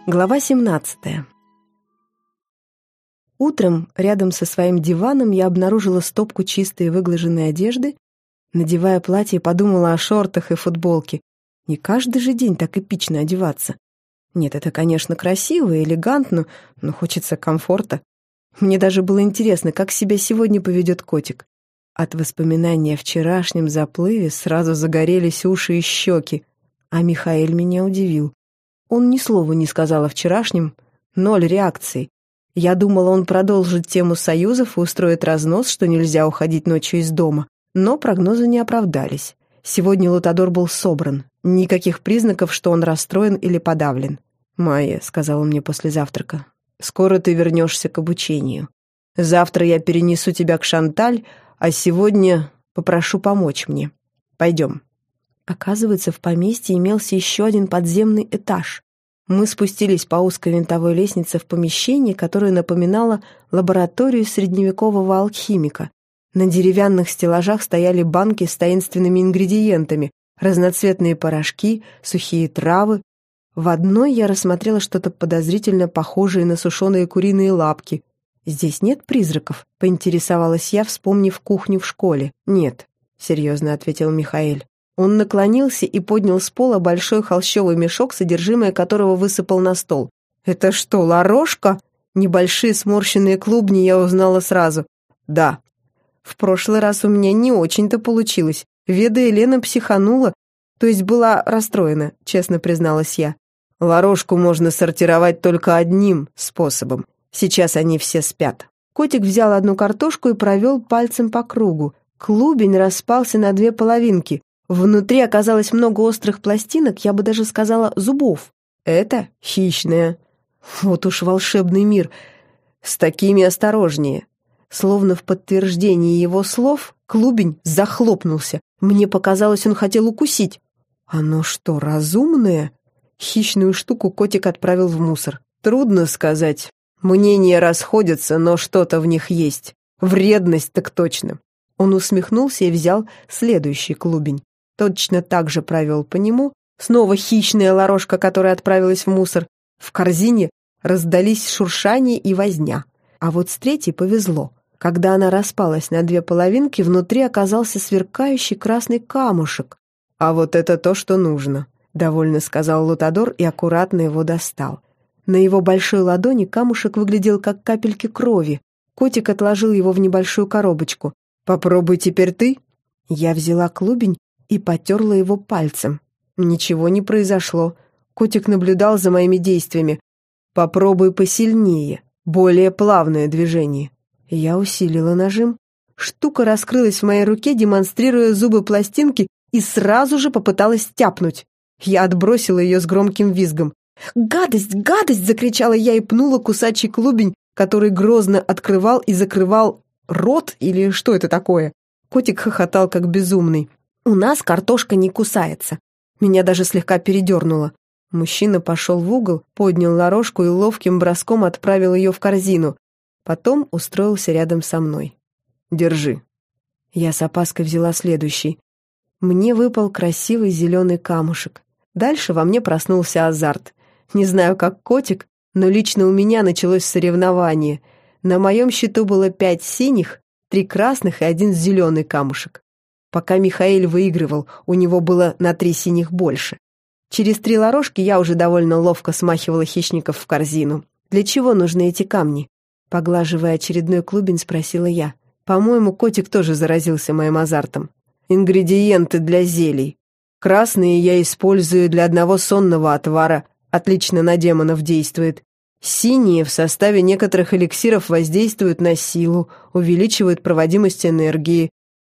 Глава 17. Утром рядом со своим диваном я обнаружила стопку чистой выглаженной одежды. Надевая платье, подумала о шортах и футболке. Не каждый же день так эпично одеваться. Нет, это, конечно, красиво и элегантно, но хочется комфорта. Мне даже было интересно, как себя сегодня поведет котик. От воспоминания о вчерашнем заплыве сразу загорелись уши и щеки. А Михаэль меня удивил. Он ни слова не сказал о вчерашнем, 0 реакций. Я думала, он продолжит тему союзов и устроит разнос, что нельзя уходить ночью из дома. Но прогнозы не оправдались. Сегодня Лутадор был собран. Никаких признаков, что он расстроен или подавлен. «Майя», — сказал он мне после завтрака, — «скоро ты вернешься к обучению. Завтра я перенесу тебя к Шанталь, а сегодня попрошу помочь мне. Пойдем». Оказывается, в поместье имелся еще один подземный этаж. Мы спустились по узкой винтовой лестнице в помещение, которое напоминало лабораторию средневекового алхимика. На деревянных стеллажах стояли банки с таинственными ингредиентами, разноцветные порошки, сухие травы. В одной я рассмотрела что-то подозрительно похожее на сушеные куриные лапки. «Здесь нет призраков?» — поинтересовалась я, вспомнив кухню в школе. «Нет», — серьезно ответил Михаэль. Он наклонился и поднял с пола большой холщовый мешок, содержимое которого высыпал на стол. «Это что, ларошка?» Небольшие сморщенные клубни я узнала сразу. «Да». В прошлый раз у меня не очень-то получилось. Веда Елена психанула, то есть была расстроена, честно призналась я. «Ларошку можно сортировать только одним способом. Сейчас они все спят». Котик взял одну картошку и провел пальцем по кругу. Клубень распался на 2 половинки. Внутри оказалось много острых пластинок, я бы даже сказала, зубов. Это хищное. Вот уж волшебный мир. С такими осторожнее. Словно в подтверждении его слов, клубень захлопнулся. Мне показалось, он хотел укусить. Оно что, разумное? Хищную штуку котик отправил в мусор. Трудно сказать. Мнения расходятся, но что-то в них есть. Вредность так точно. Он усмехнулся и взял следующий клубень. Точно так же провел по нему. Снова хищная ларошка, которая отправилась в мусор. В корзине раздались шуршание и возня. А вот с третьей повезло. Когда она распалась на 2 половинки, внутри оказался сверкающий красный камушек. «А вот это то, что нужно», — довольно сказал Лутадор и аккуратно его достал. На его большой ладони камушек выглядел как капельки крови. Котик отложил его в небольшую коробочку. «Попробуй теперь ты». Я взяла клубень и потерла его пальцем. Ничего не произошло. Котик наблюдал за моими действиями. «Попробуй посильнее, более плавное движение». Я усилила нажим. Штука раскрылась в моей руке, демонстрируя зубы пластинки, и сразу же попыталась тяпнуть. Я отбросила ее с громким визгом. «Гадость! Гадость!» — закричала я и пнула кусачий клубень, который грозно открывал и закрывал рот, или что это такое. Котик хохотал, как безумный. «У нас картошка не кусается». Меня даже слегка передернуло. Мужчина пошел в угол, поднял ларошку и ловким броском отправил ее в корзину. Потом устроился рядом со мной. «Держи». Я с опаской взяла следующий. Мне выпал красивый зеленый камушек. Дальше во мне проснулся азарт. Не знаю, как котик, но лично у меня началось соревнование. На моем счету было 5 синих, 3 красных и 1 зеленый камушек. Пока Михаэль выигрывал, у него было на 3 синих больше. Через 3 ларошки я уже довольно ловко смахивала хищников в корзину. «Для чего нужны эти камни?» Поглаживая очередной клубень, спросила я. По-моему, котик тоже заразился моим азартом. «Ингредиенты для зелий. Красные я использую для одного сонного отвара. Отлично на демонов действует. Синие в составе некоторых эликсиров воздействуют на силу, увеличивают проводимость энергии.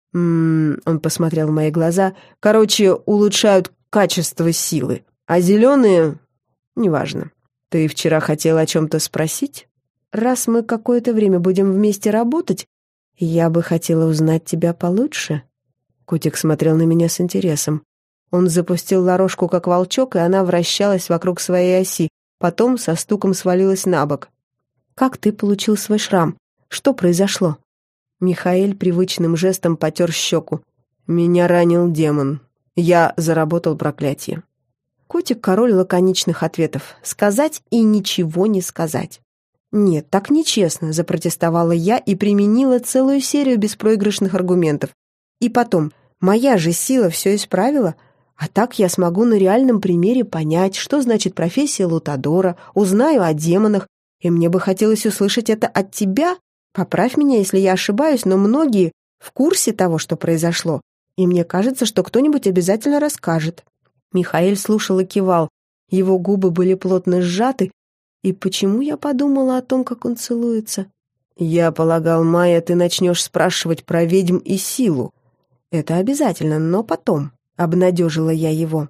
Он посмотрел в мои глаза. Короче, улучшают качество силы. А зеленые... неважно. Ты вчера хотела о чем-то спросить? Раз мы какое-то время будем вместе работать, я бы хотела узнать тебя получше». Котик смотрел на меня с интересом. Он запустил ларошку, как волчок, и она вращалась вокруг своей оси, потом со стуком свалилась на бок. «Как ты получил свой шрам? Что произошло?» Михаэль привычным жестом потер щеку. «Меня ранил демон. Я заработал проклятие». Котик — король лаконичных ответов. Сказать и ничего не сказать. «Нет, так нечестно», — запротестовала я и применила целую серию беспроигрышных аргументов. «И потом, моя же сила все исправила, а так я смогу на реальном примере понять, что значит профессия лутадора, узнаю о демонах, и мне бы хотелось услышать это от тебя. Поправь меня, если я ошибаюсь, но многие в курсе того, что произошло, и мне кажется, что кто-нибудь обязательно расскажет». Михаэль слушал и кивал. Его губы были плотно сжаты, и почему я подумала о том, как он целуется? «Я полагал, Майя, ты начнешь спрашивать про ведьм и силу». «Это обязательно, но потом», — обнадежила я его.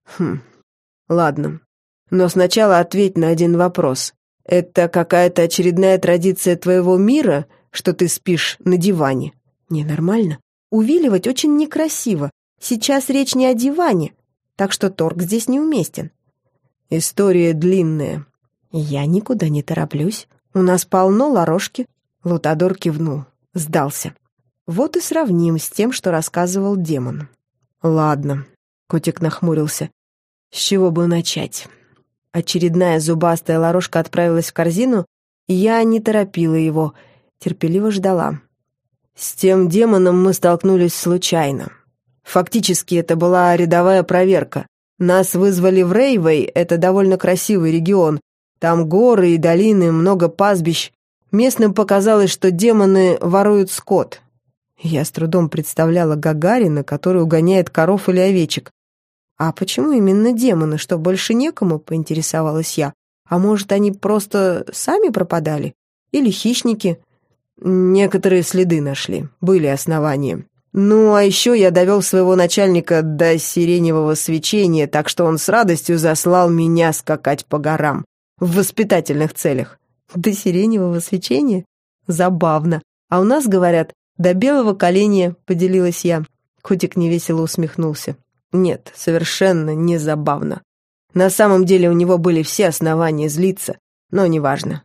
Ладно. Но сначала ответь на один вопрос. Это какая-то очередная традиция твоего мира, что ты спишь на диване?» «Ненормально. Увиливать очень некрасиво. Сейчас речь не о диване, так что торг здесь неуместен». «История длинная». «Я никуда не тороплюсь. У нас полно ларошки». Лутадор кивнул, сдался. «Вот и сравним с тем, что рассказывал демон». «Ладно», — котик нахмурился. «С чего бы начать?» Очередная зубастая ларошка отправилась в корзину, и я не торопила его, терпеливо ждала. «С тем демоном мы столкнулись случайно. Фактически это была рядовая проверка. Нас вызвали в Рейвей, это довольно красивый регион. Там горы и долины, много пастбищ. Местным показалось, что демоны воруют скот». Я с трудом представляла Гагарина, который угоняет коров или овечек. «А почему именно демоны? Что, больше некому?» — поинтересовалась я. «А может, они просто сами пропадали? Или хищники?» «Некоторые следы нашли. Были основания. Ну, а еще я довел своего начальника до сиреневого свечения, так что он с радостью заслал меня скакать по горам. В воспитательных целях». «До сиреневого свечения? Забавно. А у нас, говорят, до белого коленя», — поделилась я. Котик невесело усмехнулся. «Нет, совершенно не забавно. На самом деле у него были все основания злиться, но неважно».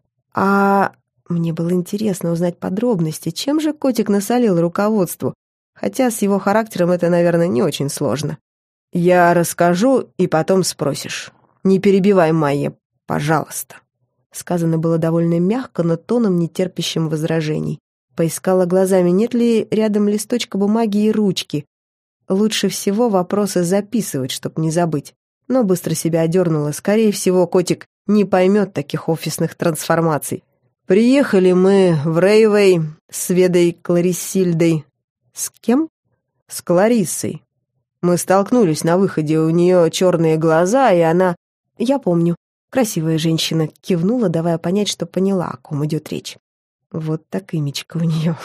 Мне было интересно узнать подробности, чем же котик насолил руководству, хотя с его характером это, наверное, не очень сложно. «Я расскажу, и потом спросишь. Не перебивай, Майя, пожалуйста». Сказано было довольно мягко, но тоном, не терпящим возражений. Поискала глазами, нет ли рядом листочка бумаги и ручки. Лучше всего вопросы записывать, чтоб не забыть. Но быстро себя одернула. Скорее всего, котик не поймет таких офисных трансформаций. «Приехали мы в Рейвей с Ведой Кларисильдой». «С кем?» «С Клариссой. Мы столкнулись на выходе, у нее черные глаза, и она...» «Я помню. Красивая женщина», — кивнула, давая понять, что поняла, о ком идет речь. Вот так имечко у нее.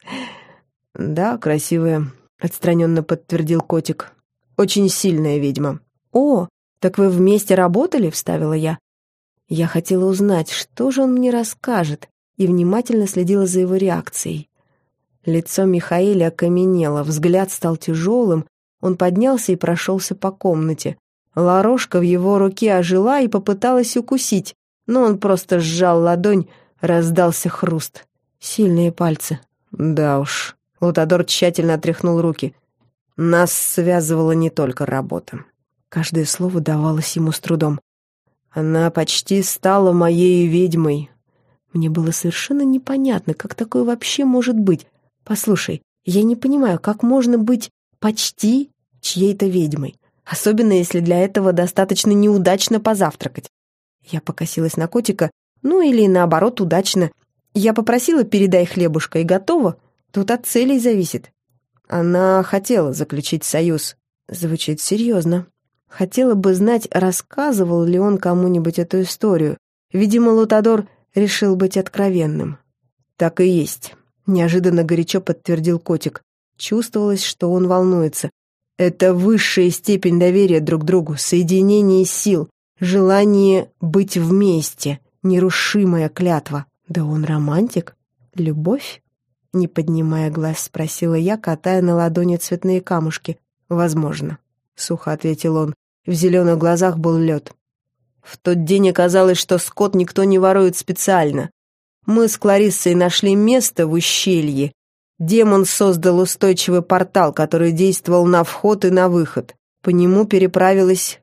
«Да, красивая», — отстраненно подтвердил котик. «Очень сильная ведьма». «О, так вы вместе работали?» — вставила я. Я хотела узнать, что же он мне расскажет, и внимательно следила за его реакцией. Лицо Михаэля окаменело, взгляд стал тяжелым, он поднялся и прошелся по комнате. Ларошка в его руке ожила и попыталась укусить, но он просто сжал ладонь, раздался хруст. Сильные пальцы. Да уж. Лутадор тщательно отряхнул руки. Нас связывала не только работа. Каждое слово давалось ему с трудом. Она почти стала моей ведьмой. Мне было совершенно непонятно, как такое вообще может быть. Послушай, я не понимаю, как можно быть почти чьей-то ведьмой, особенно если для этого достаточно неудачно позавтракать. Я покосилась на котика, ну или наоборот удачно. Я попросила «передай хлебушка» и готово. Тут от целей зависит. Она хотела заключить союз. Звучит серьезно. Хотела бы знать, рассказывал ли он кому-нибудь эту историю. Видимо, Лутадор решил быть откровенным. «Так и есть», — неожиданно горячо подтвердил котик. Чувствовалось, что он волнуется. «Это высшая степень доверия друг другу, соединение сил, желание быть вместе, нерушимая клятва». «Да он романтик? Любовь?» Не поднимая глаз, спросила я, катая на ладони цветные камушки. «Возможно», — сухо ответил он. В зеленых глазах был лед. «В тот день оказалось, что скот никто не ворует специально. Мы с Клариссой нашли место в ущелье. Демон создал устойчивый портал, который действовал на вход и на выход. По нему переправилась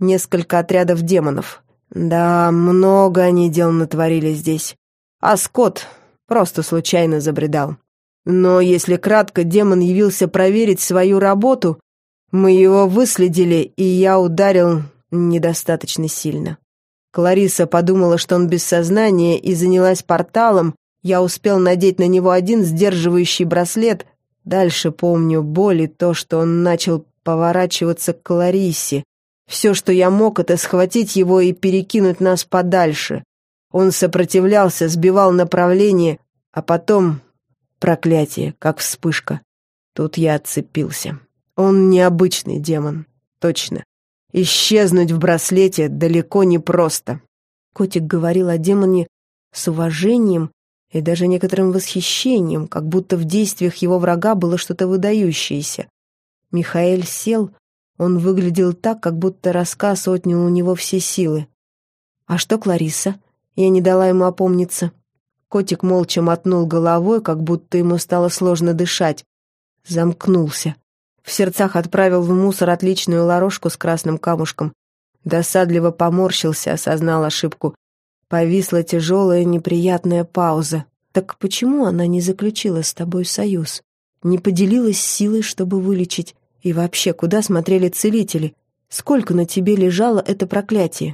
несколько отрядов демонов. Да, много они дел натворили здесь. А Скотт просто случайно забредал. Но, если кратко, демон явился проверить свою работу. Мы его выследили, и я ударил недостаточно сильно. Клариса подумала, что он без сознания, и занялась порталом. Я успел надеть на него один сдерживающий браслет. Дальше помню боль и то, что он начал поворачиваться к Кларисе. Все, что я мог, это схватить его и перекинуть нас подальше. Он сопротивлялся, сбивал направление, а потом... Проклятие, как вспышка. Тут я отцепился. Он необычный демон, точно. Исчезнуть в браслете далеко не просто. Котик говорил о демоне с уважением и даже некоторым восхищением, как будто в действиях его врага было что-то выдающееся. Михаэль сел, он выглядел так, как будто рассказ отнял у него все силы. «А что Клариса?» Я не дала ему опомниться. Котик молча мотнул головой, как будто ему стало сложно дышать. Замкнулся. В сердцах отправил в мусор отличную ларошку с красным камушком. Досадливо поморщился, осознал ошибку. Повисла тяжелая неприятная пауза. «Так почему она не заключила с тобой союз? Не поделилась силой, чтобы вылечить? И вообще, куда смотрели целители? Сколько на тебе лежало это проклятие?»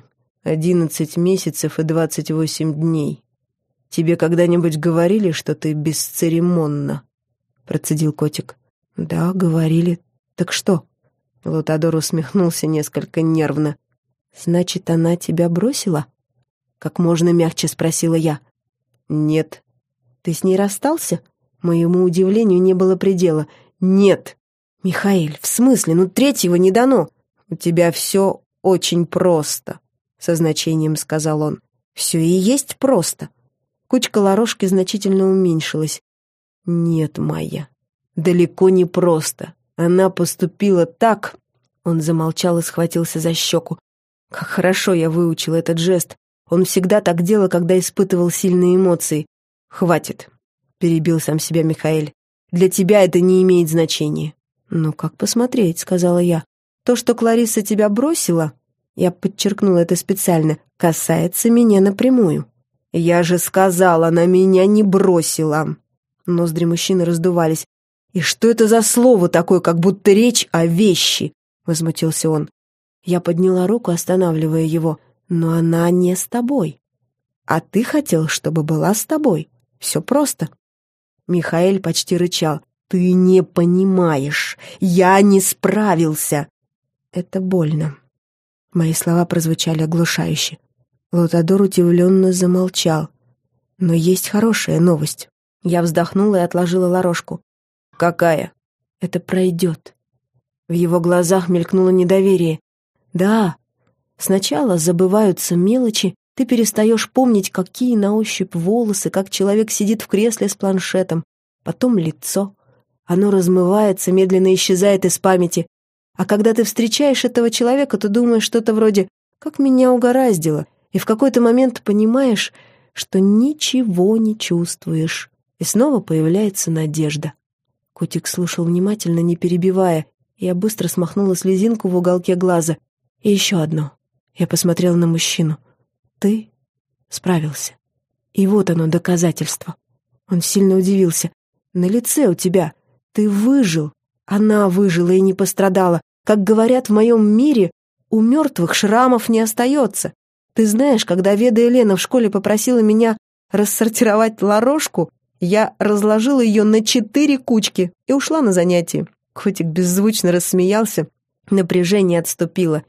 11 месяцев и 28 дней. Тебе когда-нибудь говорили, что ты бесцеремонна?» Процедил котик. «Да, говорили. Так что?» Лутадор усмехнулся несколько нервно. «Значит, она тебя бросила?» Как можно мягче спросила я. «Нет». «Ты с ней расстался?» Моему удивлению не было предела. «Нет». «Михаэль, в смысле? Ну, третьего не дано». «У тебя все очень просто», — со значением сказал он. «Все и есть просто». Кучка ларошки значительно уменьшилась. «Нет, Майя, далеко не просто. Она поступила так...» Он замолчал и схватился за щеку. «Как хорошо я выучил этот жест. Он всегда так делал, когда испытывал сильные эмоции. Хватит», — перебил сам себя Михаэль. «Для тебя это не имеет значения». «Ну, как посмотреть», — сказала я. «То, что Клариса тебя бросила...» Я подчеркнула это специально. «Касается меня напрямую». «Я же сказал, она меня не бросила». Ноздри мужчины раздувались. «И что это за слово такое, как будто речь о вещи?» — возмутился он. Я подняла руку, останавливая его. «Но она не с тобой. А ты хотел, чтобы была с тобой. Все просто». Михаэль почти рычал. «Ты не понимаешь. Я не справился». «Это больно». Мои слова прозвучали оглушающе. Лутадор удивленно замолчал. «Но есть хорошая новость». Я вздохнула и отложила ларошку. «Какая?» «Это пройдет». В его глазах мелькнуло недоверие. «Да, сначала забываются мелочи, ты перестаешь помнить, какие на ощупь волосы, как человек сидит в кресле с планшетом. Потом лицо. Оно размывается, медленно исчезает из памяти. А когда ты встречаешь этого человека, то думаешь что-то вроде «как меня угораздило», и в какой-то момент понимаешь, что ничего не чувствуешь. И снова появляется надежда». Котик слушал внимательно, не перебивая. Я быстро смахнула слезинку в уголке глаза. «И еще одно». Я посмотрела на мужчину. «Ты справился. И вот оно, доказательство». Он сильно удивился. «На лице у тебя. Ты выжил. Она выжила и не пострадала. Как говорят в моем мире, у мертвых шрамов не остается. Ты знаешь, когда Веда Елена в школе попросила меня рассортировать ларошку, я разложила ее на 4 кучки и ушла на занятия». Котик беззвучно рассмеялся. Напряжение отступило.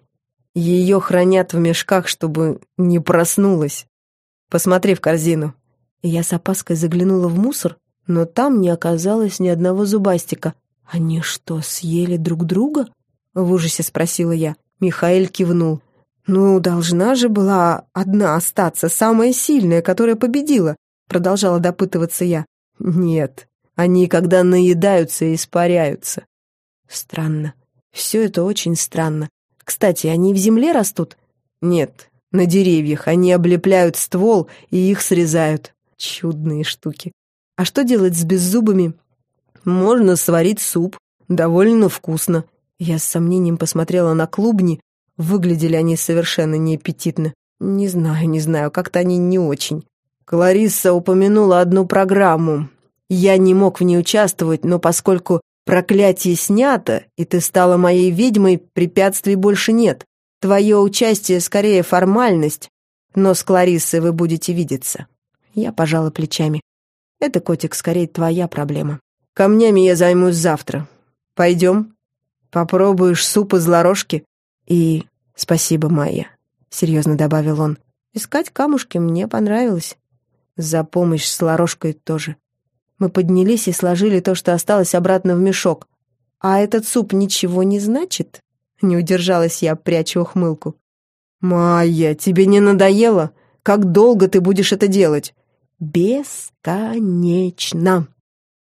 «Ее хранят в мешках, чтобы не проснулась. Посмотри в корзину». Я с опаской заглянула в мусор, но там не оказалось ни одного зубастика. «Они что, съели друг друга?» — в ужасе спросила я. Михаэль кивнул. «Ну, должна же была одна остаться, самая сильная, которая победила», — продолжала допытываться я. «Нет, они, когда наедаются, испаряются». «Странно. Все это очень странно. Кстати, они в земле растут?» «Нет, на деревьях. Они облепляют ствол и их срезают. Чудные штуки. А что делать с беззубыми?» «Можно сварить суп. Довольно вкусно». Я с сомнением посмотрела на клубни. Выглядели они совершенно неаппетитно. Не знаю, как-то они не очень. Кларисса упомянула одну программу. Я не мог в ней участвовать, но поскольку проклятие снято, и ты стала моей ведьмой, препятствий больше нет. Твое участие скорее формальность, но с Клариссой вы будете видеться. Я пожала плечами. Это, котик, скорее твоя проблема. Камнями я займусь завтра. Пойдем? Попробуешь суп из ларошки? И спасибо, Майя, серьезно добавил он. Искать камушки мне понравилось. За помощь с ларошкой тоже. Мы поднялись и сложили то, что осталось, обратно в мешок. А этот суп ничего не значит? Не удержалась я, пряча ухмылку. «Майя, тебе не надоело? Как долго ты будешь это делать?» «Бесконечно!»